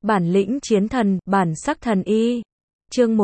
Bản lĩnh chiến thần, bản sắc thần y. Chương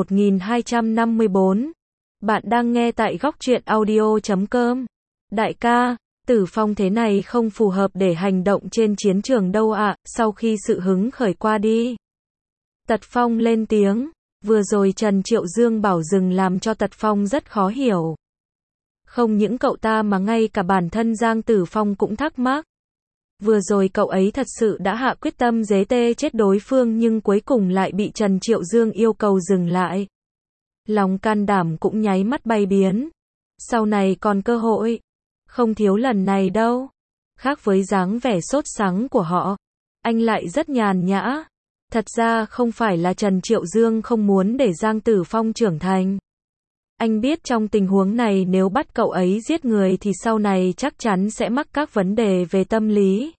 1254. Bạn đang nghe tại góc truyện audio.com. Đại ca, Tử Phong thế này không phù hợp để hành động trên chiến trường đâu ạ, sau khi sự hứng khởi qua đi. Tật Phong lên tiếng, vừa rồi Trần Triệu Dương bảo dừng làm cho Tật Phong rất khó hiểu. Không những cậu ta mà ngay cả bản thân Giang Tử Phong cũng thắc mắc. Vừa rồi cậu ấy thật sự đã hạ quyết tâm giết chết đối phương nhưng cuối cùng lại bị Trần Triệu Dương yêu cầu dừng lại. Lòng can đảm cũng nháy mắt bay biến. Sau này còn cơ hội. Không thiếu lần này đâu. Khác với dáng vẻ sốt sắng của họ, anh lại rất nhàn nhã. Thật ra không phải là Trần Triệu Dương không muốn để Giang Tử Phong trưởng thành. Anh biết trong tình huống này nếu bắt cậu ấy giết người thì sau này chắc chắn sẽ mắc các vấn đề về tâm lý.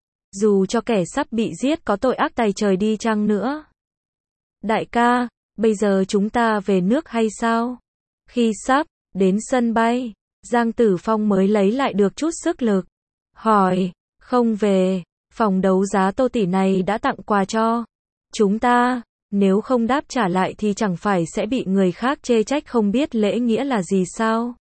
Dù cho kẻ sắp bị giết có tội ác tày trời đi chăng nữa. Đại ca, bây giờ chúng ta về nước hay sao? Khi sắp đến sân bay, Giang Tử Phong mới lấy lại được chút sức lực. Hỏi, không về, phòng đấu giá Tô tỷ này đã tặng quà cho chúng ta. Nếu không đáp trả lại thì chẳng phải sẽ bị người khác chê trách không biết lễ nghĩa là gì sao?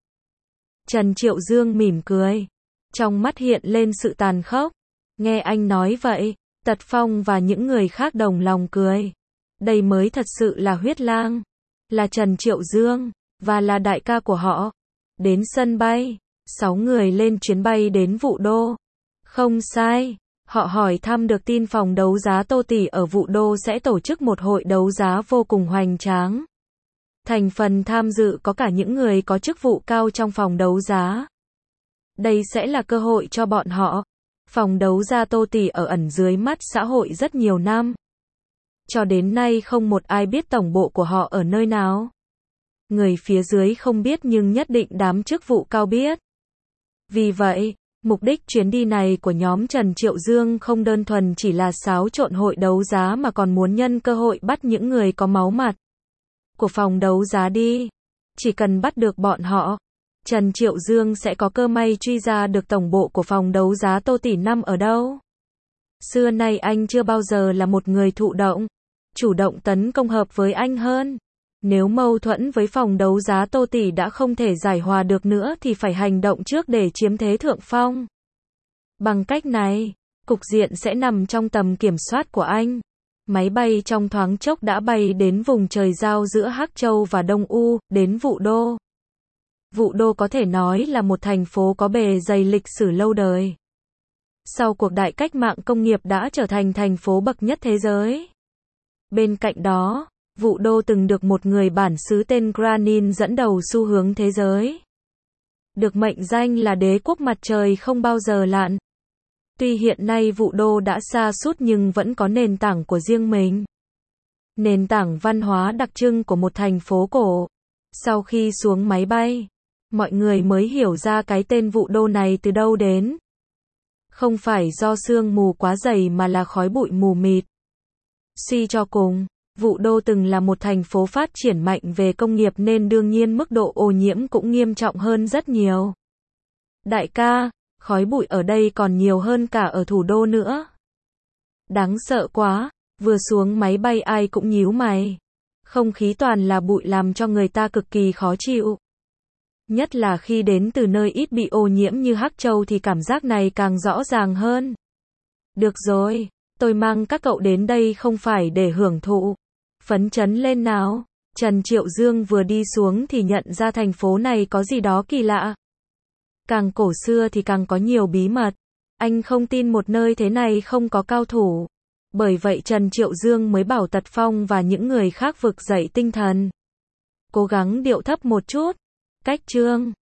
Trần Triệu Dương mỉm cười. Trong mắt hiện lên sự tàn khốc. Nghe anh nói vậy, Tật Phong và những người khác đồng lòng cười. Đây mới thật sự là huyết lang. Là Trần Triệu Dương, và là đại ca của họ. Đến sân bay, 6 người lên chuyến bay đến Vũ Đô. Không sai. Họ hỏi thăm được tin phòng đấu giá Tô tỷ ở Vũ Đô sẽ tổ chức một hội đấu giá vô cùng hoành tráng. Thành phần tham dự có cả những người có chức vụ cao trong phòng đấu giá. Đây sẽ là cơ hội cho bọn họ. Phòng đấu giá Tô tỷ ở ẩn dưới mắt xã hội rất nhiều năm. Cho đến nay không một ai biết tổng bộ của họ ở nơi nào. Người phía dưới không biết nhưng nhất định đám chức vụ cao biết. Vì vậy, mục đích chuyến đi này của nhóm Trần Triệu Dương không đơn thuần chỉ là xáo trộn hội đấu giá mà còn muốn nhân cơ hội bắt những người có máu mặt của phòng đấu giá đi. Chỉ cần bắt được bọn họ, Trần Triệu Dương sẽ có cơ may truy ra được tổng bộ của phòng đấu giá Tô tỷ nằm ở đâu. Xưa nay anh chưa bao giờ là một người thụ động, chủ động tấn công hợp với anh hơn. Nếu mâu thuẫn với phòng đấu giá Tô tỷ đã không thể giải hòa được nữa thì phải hành động trước để chiếm thế thượng phong. Bằng cách này, cục diện sẽ nằm trong tầm kiểm soát của anh. Máy bay trong thoáng chốc đã bay đến vùng trời giao giữa Hắc Châu và Đông U, đến Vũ Đô. Vũ Đô có thể nói là một thành phố có bề dày lịch sử lâu đời. Sau cuộc đại cách mạng công nghiệp đã trở thành thành phố bậc nhất thế giới. Bên cạnh đó, Vũ Đô từng được một người bản xứ tên Granin dẫn đầu xu hướng thế giới. Được mệnh danh là đế quốc mặt trời không bao giờ lặn. Tuy hiện nay Vũ Đô đã sa sút nhưng vẫn có nền tảng của riêng mình. Nền tảng văn hóa đặc trưng của một thành phố cổ. Sau khi xuống máy bay, mọi người mới hiểu ra cái tên Vũ Đô này từ đâu đến. Không phải do sương mù quá dày mà là khói bụi mù mịt. Suy cho cùng, Vũ Đô từng là một thành phố phát triển mạnh về công nghiệp nên đương nhiên mức độ ô nhiễm cũng nghiêm trọng hơn rất nhiều. Đại ca, khói bụi ở đây còn nhiều hơn cả ở thủ đô nữa. Đáng sợ quá, vừa xuống máy bay ai cũng nhíu mày. Không khí toàn là bụi làm cho người ta cực kỳ khó chịu. Nhất là khi đến từ nơi ít bị ô nhiễm như Hắc Châu thì cảm giác này càng rõ ràng hơn. Được rồi, tôi mang các cậu đến đây không phải để hưởng thụ. Phấn chấn lên nào. Trần Triệu Dương vừa đi xuống thì nhận ra thành phố này có gì đó kỳ lạ. Càng cổ xưa thì càng có nhiều bí mật. Anh không tin một nơi thế này không có cao thủ. Bởi vậy Trần Triệu Dương mới bảo Tật Phong và những người khác vực dậy tinh thần. Cố gắng điệu thấp một chút. Cách chương